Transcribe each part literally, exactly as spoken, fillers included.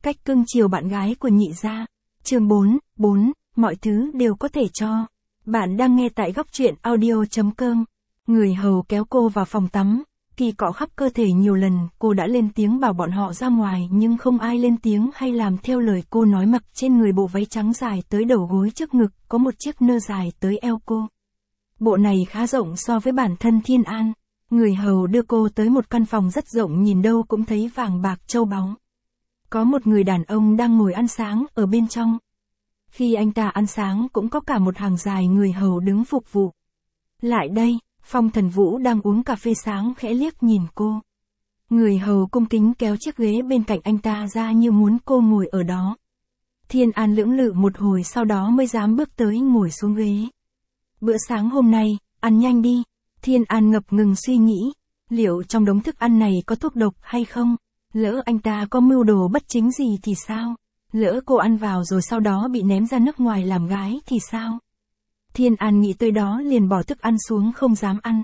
Cách cưng chiều bạn gái của nhị gia. Chương bốn, bốn, mọi thứ đều có thể cho. Bạn đang nghe tại góc truyện audio.com. Người hầu kéo cô vào phòng tắm, kỳ cọ khắp cơ thể nhiều lần, cô đã lên tiếng bảo bọn họ ra ngoài nhưng không ai lên tiếng hay làm theo lời cô nói. Mặc trên người bộ váy trắng dài tới đầu gối, trước ngực có một chiếc nơ dài tới eo cô. Bộ này khá rộng so với bản thân Thiên An. Người hầu đưa cô tới một căn phòng rất rộng, nhìn đâu cũng thấy vàng bạc châu báu. Có một người đàn ông đang ngồi ăn sáng ở bên trong. Khi anh ta ăn sáng cũng có cả một hàng dài người hầu đứng phục vụ. Lại đây, Phong Thần Vũ đang uống cà phê sáng khẽ liếc nhìn cô. Người hầu cung kính kéo chiếc ghế bên cạnh anh ta ra như muốn cô ngồi ở đó. Thiên An lưỡng lự một hồi sau đó mới dám bước tới ngồi xuống ghế. Bữa sáng hôm nay, ăn nhanh đi. Thiên An ngập ngừng suy nghĩ, liệu trong đống thức ăn này có thuốc độc hay không? Lỡ anh ta có mưu đồ bất chính gì thì sao? Lỡ cô ăn vào rồi sau đó bị ném ra nước ngoài làm gái thì sao? Thiên An nghĩ tới đó liền bỏ thức ăn xuống không dám ăn.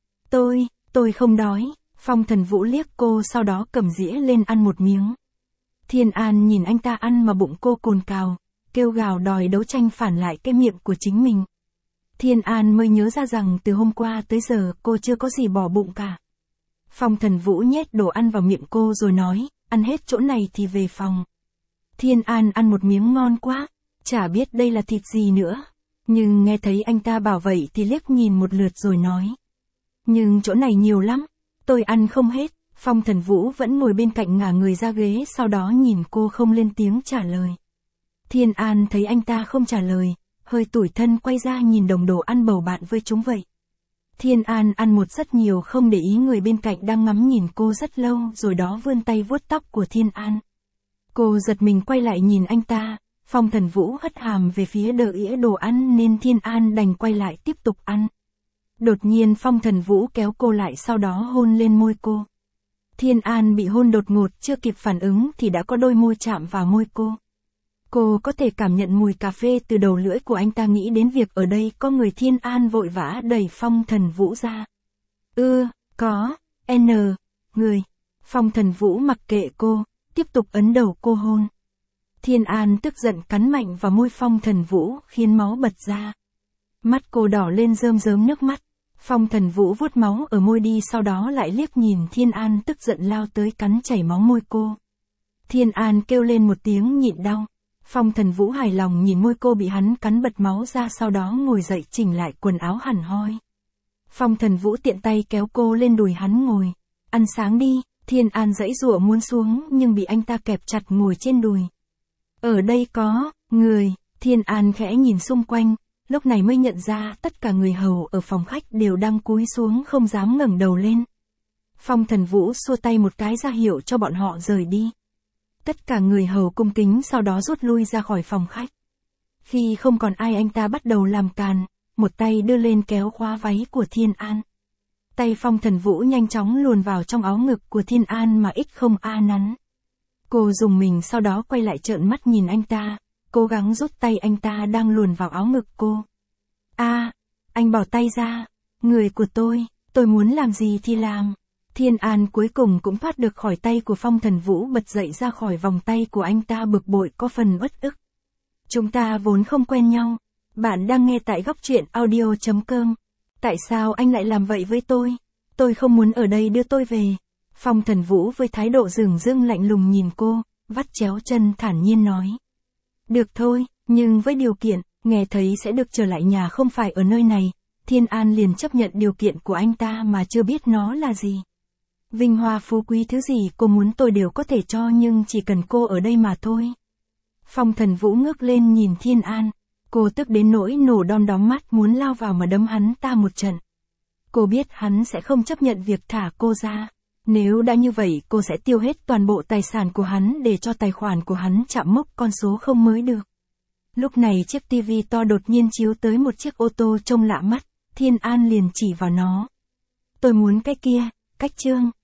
Tôi, tôi không đói. Phong Thần Vũ liếc cô sau đó cầm dĩa lên ăn một miếng. Thiên An nhìn anh ta ăn mà bụng cô cồn cào, kêu gào đòi đấu tranh phản lại cái miệng của chính mình. Thiên An mới nhớ ra rằng từ hôm qua tới giờ cô chưa có gì bỏ bụng cả. Phong Thần Vũ nhét đồ ăn vào miệng cô rồi nói, ăn hết chỗ này thì về phòng. Thiên An ăn một miếng ngon quá, chả biết đây là thịt gì nữa. Nhưng nghe thấy anh ta bảo vậy thì liếc nhìn một lượt rồi nói. Nhưng chỗ này nhiều lắm, tôi ăn không hết. Phong Thần Vũ vẫn ngồi bên cạnh ngả người ra ghế sau đó nhìn cô không lên tiếng trả lời. Thiên An thấy anh ta không trả lời, hơi tủi thân quay ra nhìn đồng đồ ăn bầu bạn với chúng vậy. Thiên An ăn một rất nhiều không để ý người bên cạnh đang ngắm nhìn cô rất lâu rồi đó vươn tay vuốt tóc của Thiên An. Cô giật mình quay lại nhìn anh ta, Phong Thần Vũ hất hàm về phía đỡ ĩa đồ ăn nên Thiên An đành quay lại tiếp tục ăn. Đột nhiên Phong Thần Vũ kéo cô lại sau đó hôn lên môi cô. Thiên An bị hôn đột ngột, chưa kịp phản ứng thì đã có đôi môi chạm vào môi cô. Cô có thể cảm nhận mùi cà phê từ đầu lưỡi của anh ta, nghĩ đến việc ở đây có người. Thiên An vội vã đẩy Phong Thần Vũ ra. Ư, có, N, người. Phong Thần Vũ mặc kệ cô, tiếp tục ấn đầu cô hôn. Thiên An tức giận cắn mạnh vào môi Phong Thần Vũ khiến máu bật ra. Mắt cô đỏ lên rơm rớm nước mắt. Phong Thần Vũ vuốt máu ở môi đi sau đó lại liếc nhìn Thiên An tức giận lao tới cắn chảy máu môi cô. Thiên An kêu lên một tiếng nhịn đau. Phong Thần Vũ hài lòng nhìn môi cô bị hắn cắn bật máu ra sau đó ngồi dậy chỉnh lại quần áo hẳn hoi. Phong Thần Vũ tiện tay kéo cô lên đùi hắn ngồi. Ăn sáng đi. Thiên An giãy giụa muốn xuống nhưng bị anh ta kẹp chặt ngồi trên đùi. Ở đây có người. Thiên An khẽ nhìn xung quanh, lúc này mới nhận ra tất cả người hầu ở phòng khách đều đang cúi xuống không dám ngẩng đầu lên. Phong Thần Vũ xua tay một cái ra hiệu cho bọn họ rời đi. Tất cả người hầu cung kính sau đó rút lui ra khỏi phòng khách. Khi không còn ai anh ta bắt đầu làm càn, một tay đưa lên kéo khóa váy của Thiên An. Tay Phong Thần Vũ nhanh chóng luồn vào trong áo ngực của Thiên An mà ít không a nắn. Cô dùng mình sau đó quay lại trợn mắt nhìn anh ta, cố gắng rút tay anh ta đang luồn vào áo ngực cô. A, anh bỏ tay ra, người của tôi, tôi muốn làm gì thì làm. Thiên An cuối cùng cũng thoát được khỏi tay của Phong Thần Vũ, bật dậy ra khỏi vòng tay của anh ta bực bội có phần uất ức. Chúng ta vốn không quen nhau. Bạn đang nghe tại góc truyện audio.com. Tại sao anh lại làm vậy với tôi? Tôi không muốn ở đây, đưa tôi về. Phong Thần Vũ với thái độ dửng dưng lạnh lùng nhìn cô, vắt chéo chân thản nhiên nói. Được thôi, nhưng với điều kiện, nghe thấy sẽ được trở lại nhà không phải ở nơi này. Thiên An liền chấp nhận điều kiện của anh ta mà chưa biết nó là gì. Vinh hoa phú quý thứ gì cô muốn tôi đều có thể cho nhưng chỉ cần cô ở đây mà thôi. Phong Thần Vũ ngước lên nhìn Thiên An. Cô tức đến nỗi nổ đom đóm mắt muốn lao vào mà đấm hắn ta một trận. Cô biết hắn sẽ không chấp nhận việc thả cô ra. Nếu đã như vậy cô sẽ tiêu hết toàn bộ tài sản của hắn để cho tài khoản của hắn chạm mốc con số không mới được. Lúc này chiếc tivi to đột nhiên chiếu tới một chiếc ô tô trông lạ mắt. Thiên An liền chỉ vào nó. Tôi muốn cái kia, cách Trương.